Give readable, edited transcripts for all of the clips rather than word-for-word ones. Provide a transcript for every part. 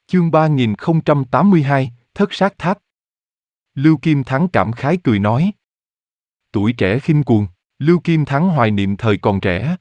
Chương 3082, Thất Sát Tháp. Lưu Kim Thắng cảm khái cười nói. Tuổi trẻ khinh cuồng, Lưu Kim Thắng hoài niệm thời còn trẻ.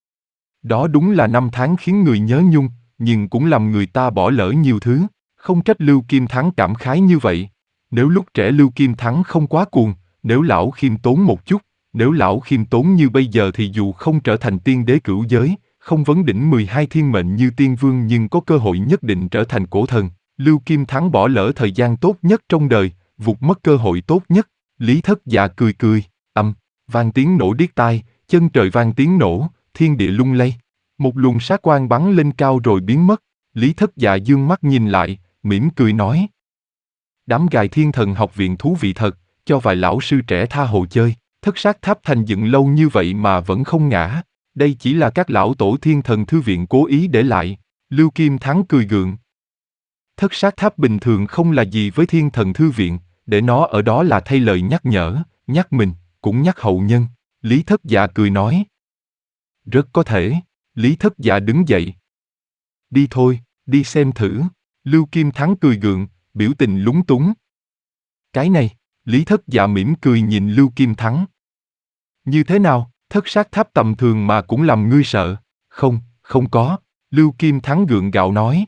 Đó đúng là năm tháng khiến người nhớ nhung, nhưng cũng làm người ta bỏ lỡ nhiều thứ. Không trách Lưu Kim Thắng cảm khái như vậy. Nếu lúc trẻ Lưu Kim Thắng không quá cuồng, nếu lão khiêm tốn một chút, nếu lão khiêm tốn như bây giờ thì dù không trở thành tiên đế cửu giới, không vấn đỉnh 12 thiên mệnh như tiên vương nhưng có cơ hội nhất định trở thành cổ thần. Lưu Kim Thắng bỏ lỡ thời gian tốt nhất trong đời, vụt mất cơ hội tốt nhất. Lý Thất Dạ cười cười, vang tiếng nổ điếc tai, chân trời vang tiếng nổ, thiên địa lung lay. Một luồng sát quang bắn lên cao rồi biến mất. Lý Thất Dạ dương mắt nhìn lại, mỉm cười nói. Đám gài Thiên Thần Học Viện thú vị thật, cho vài lão sư trẻ tha hồ chơi. Thất Sát Tháp thành dựng lâu như vậy mà vẫn không ngã. Đây chỉ là các lão tổ Thiên Thần Thư Viện cố ý để lại. Lưu Kim Thắng cười gượng. Thất Sát Tháp bình thường không là gì với Thiên Thần Thư Viện, để nó ở đó là thay lời nhắc nhở, nhắc mình, cũng nhắc hậu nhân. Lý Thất Dạ cười nói. Rất có thể. Lý Thất Dạ đứng dậy. Đi thôi, đi xem thử. Lưu Kim Thắng cười gượng, biểu tình lúng túng. Cái này, Lý Thất Dạ mỉm cười nhìn Lưu Kim Thắng. Như thế nào, Thất Sát Tháp tầm thường mà cũng làm ngươi sợ? Không, không có. Lưu Kim Thắng gượng gạo nói.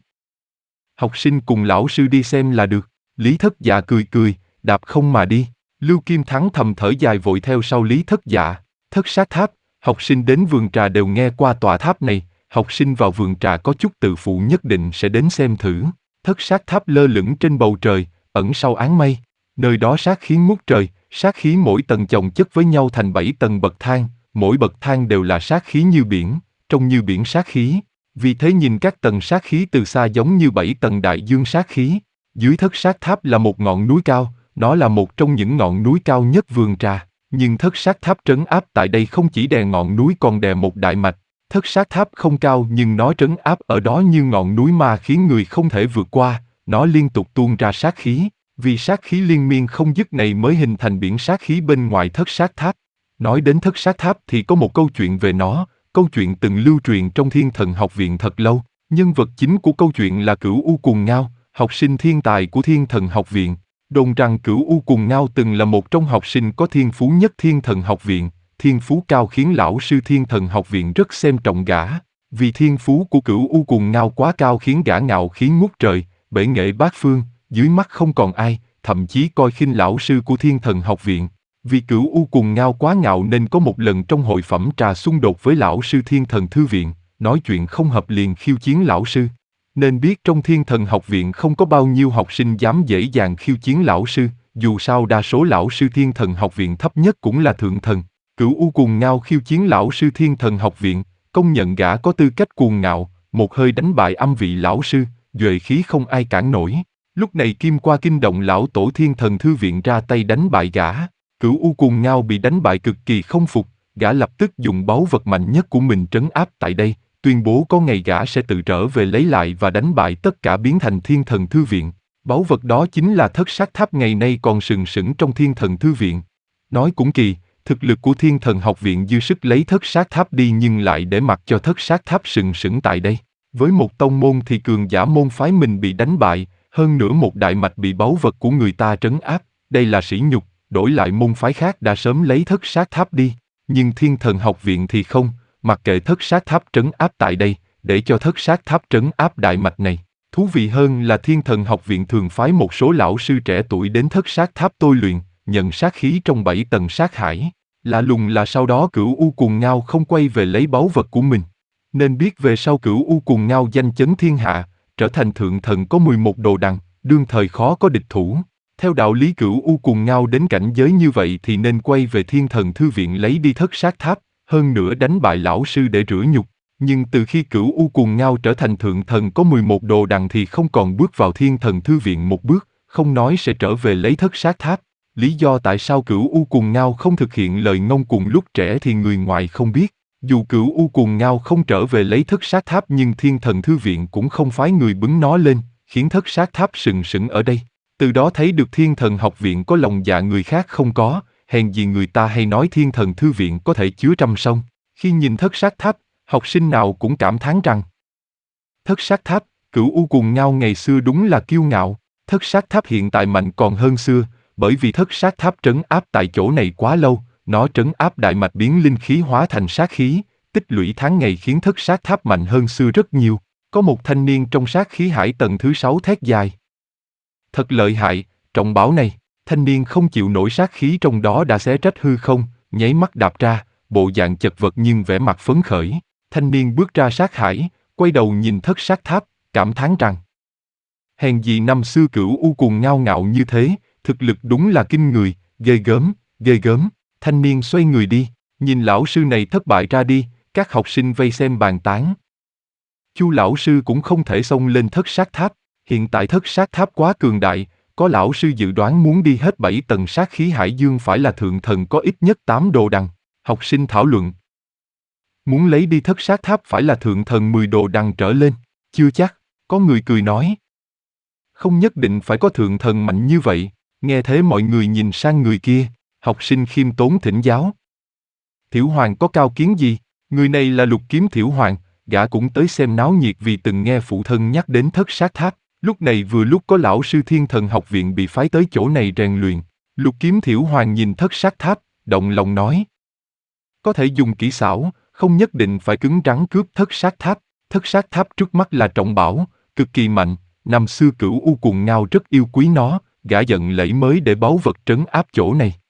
Học sinh cùng lão sư đi xem là được. Lý Thất Dạ cười cười, đạp không mà đi. Lưu Kim Thắng thầm thở dài vội theo sau Lý Thất Dạ. Thất Sát Tháp, học sinh đến vườn trà đều nghe qua tòa tháp này, học sinh vào vườn trà có chút tự phụ nhất định sẽ đến xem thử. Thất Sát Tháp lơ lửng trên bầu trời, ẩn sau áng mây. Nơi đó sát khí ngút trời, sát khí mỗi tầng chồng chất với nhau thành 7 tầng bậc thang, mỗi bậc thang đều là sát khí như biển, trông như biển sát khí. Vì thế nhìn các tầng sát khí từ xa giống như 7 tầng đại dương sát khí. Dưới Thất Sát Tháp là một ngọn núi cao, nó là một trong những ngọn núi cao nhất vườn trà. Nhưng Thất Sát Tháp trấn áp tại đây không chỉ đè ngọn núi còn đè một đại mạch. Thất Sát Tháp không cao nhưng nó trấn áp ở đó như ngọn núi ma khiến người không thể vượt qua, nó liên tục tuôn ra sát khí. Vì sát khí liên miên không dứt này mới hình thành biển sát khí bên ngoài Thất Sát Tháp. Nói đến Thất Sát Tháp thì có một câu chuyện về nó, câu chuyện từng lưu truyền trong Thiên Thần Học Viện thật lâu. Nhân vật chính của câu chuyện là Cửu U Cuồng Ngao, học sinh thiên tài của Thiên Thần Học Viện. Đồn rằng Cửu U Cuồng Ngao từng là một trong học sinh có thiên phú nhất Thiên Thần Học Viện, thiên phú cao khiến lão sư Thiên Thần Học Viện rất xem trọng gã. Vì thiên phú của Cửu U Cuồng Ngao quá cao khiến gã ngạo khí ngút trời, bể nghệ bát phương, dưới mắt không còn ai, thậm chí coi khinh lão sư của Thiên Thần Học Viện. Vì Cửu U Cuồng Ngao quá ngạo nên có một lần trong hội phẩm trà xung đột với lão sư Thiên Thần Thư Viện, nói chuyện không hợp liền khiêu chiến lão sư. Nên biết trong Thiên Thần Học Viện không có bao nhiêu học sinh dám dễ dàng khiêu chiến lão sư, dù sao đa số lão sư Thiên Thần Học Viện thấp nhất cũng là thượng thần. Cửu U Cuồng Ngao khiêu chiến lão sư Thiên Thần Học Viện, công nhận gã có tư cách cuồng ngạo, một hơi đánh bại âm vị lão sư, duệ khí không ai cản nổi. Lúc này Kim Qua kinh động lão tổ Thiên Thần Thư Viện ra tay đánh bại gã. Cửu U Cuồng Ngao bị đánh bại cực kỳ không phục, gã lập tức dùng báu vật mạnh nhất của mình trấn áp tại đây, tuyên bố có ngày gã sẽ tự trở về lấy lại và đánh bại tất cả biến thành Thiên Thần Thư Viện. Báu vật đó chính là Thất Sát Tháp ngày nay còn sừng sững trong Thiên Thần Thư Viện. Nói cũng kỳ, thực lực của Thiên Thần Học Viện dư sức lấy Thất Sát Tháp đi nhưng lại để mặc cho Thất Sát Tháp sừng sững tại đây. Với một tông môn thì cường giả môn phái mình bị đánh bại, hơn nữa một đại mạch bị báu vật của người ta trấn áp, đây là sỉ nhục, đổi lại môn phái khác đã sớm lấy Thất Sát Tháp đi. Nhưng Thiên Thần Học Viện thì không, mặc kệ Thất Sát Tháp trấn áp tại đây, để cho Thất Sát Tháp trấn áp đại mạch này. Thú vị hơn là Thiên Thần Học Viện thường phái một số lão sư trẻ tuổi đến Thất Sát Tháp tôi luyện, nhận sát khí trong 7 tầng sát hải. Lạ lùng là sau đó Cửu U Cuồng Ngao không quay về lấy báu vật của mình. Nên biết về sau Cửu U Cuồng Ngao danh chấn thiên hạ, trở thành thượng thần có 11 đồ đằng, đương thời khó có địch thủ. Theo đạo lý Cửu U Cuồng Ngao đến cảnh giới như vậy thì nên quay về Thiên Thần Thư Viện lấy đi Thất Sát Tháp, hơn nữa đánh bại lão sư để rửa nhục. Nhưng từ khi Cửu U Cuồng Ngao trở thành thượng thần có 11 đồ đằng thì không còn bước vào Thiên Thần Thư Viện một bước, không nói sẽ trở về lấy Thất Sát Tháp. Lý do tại sao Cửu U Cuồng Ngao không thực hiện lời ngông cuồng lúc trẻ thì người ngoài không biết. Dù Cửu U Cuồng Ngao không trở về lấy Thất Sát Tháp nhưng Thiên Thần Thư Viện cũng không phái người bứng nó lên, khiến Thất Sát Tháp sừng sững ở đây. Từ đó thấy được Thiên Thần Học Viện có lòng dạ người khác không có, hèn gì người ta hay nói Thiên Thần Thư Viện có thể chứa trăm sông. Khi nhìn Thất Sát Tháp, học sinh nào cũng cảm thán rằng Thất Sát Tháp, Cửu U Cuồng Ngao ngày xưa đúng là kiêu ngạo, thất sát tháp hiện tại mạnh còn hơn xưa, bởi vì thất sát tháp trấn áp tại chỗ này quá lâu, nó trấn áp đại mạch biến linh khí hóa thành sát khí, tích lũy tháng ngày khiến thất sát tháp mạnh hơn xưa rất nhiều. Có một thanh niên trong sát khí hải tầng thứ 6 thét dài. Thật lợi hại, trọng bảo này, thanh niên không chịu nổi sát khí trong đó đã xé rách hư không, nháy mắt đạp ra, bộ dạng chật vật nhưng vẻ mặt phấn khởi. Thanh niên bước ra sát hải, quay đầu nhìn thất sát tháp, cảm thán rằng: hèn gì năm xưa Cửu U Cuồng Ngao ngạo như thế, thực lực đúng là kinh người, ghê gớm, ghê gớm. Thanh niên xoay người đi, nhìn lão sư này thất bại ra đi, các học sinh vây xem bàn tán. Chu lão sư cũng không thể xông lên thất sát tháp, hiện tại thất sát tháp quá cường đại, có lão sư dự đoán muốn đi hết 7 tầng sát khí hải dương phải là thượng thần có ít nhất 8 đồ đằng. Học sinh thảo luận. Muốn lấy đi thất sát tháp phải là thượng thần 10 đồ đằng trở lên, chưa chắc, có người cười nói. Không nhất định phải có thượng thần mạnh như vậy, nghe thế mọi người nhìn sang người kia, học sinh khiêm tốn thỉnh giáo. Thiểu Hoàng có cao kiến gì? Người này là Lục Kiếm Thiểu Hoàng, gã cũng tới xem náo nhiệt vì từng nghe phụ thân nhắc đến thất sát tháp. Lúc này vừa lúc có lão sư Thiên Thần học viện bị phái tới chỗ này rèn luyện. Lục Kiếm Thiểu Hoàng nhìn thất sát tháp, động lòng nói. Có thể dùng kỹ xảo, không nhất định phải cứng rắn cướp thất sát tháp. Thất sát tháp trước mắt là trọng bảo, cực kỳ mạnh. Năm xưa Cửu U Cuồng Ngao rất yêu quý nó, gã giận lẫy mới để báu vật trấn áp chỗ này.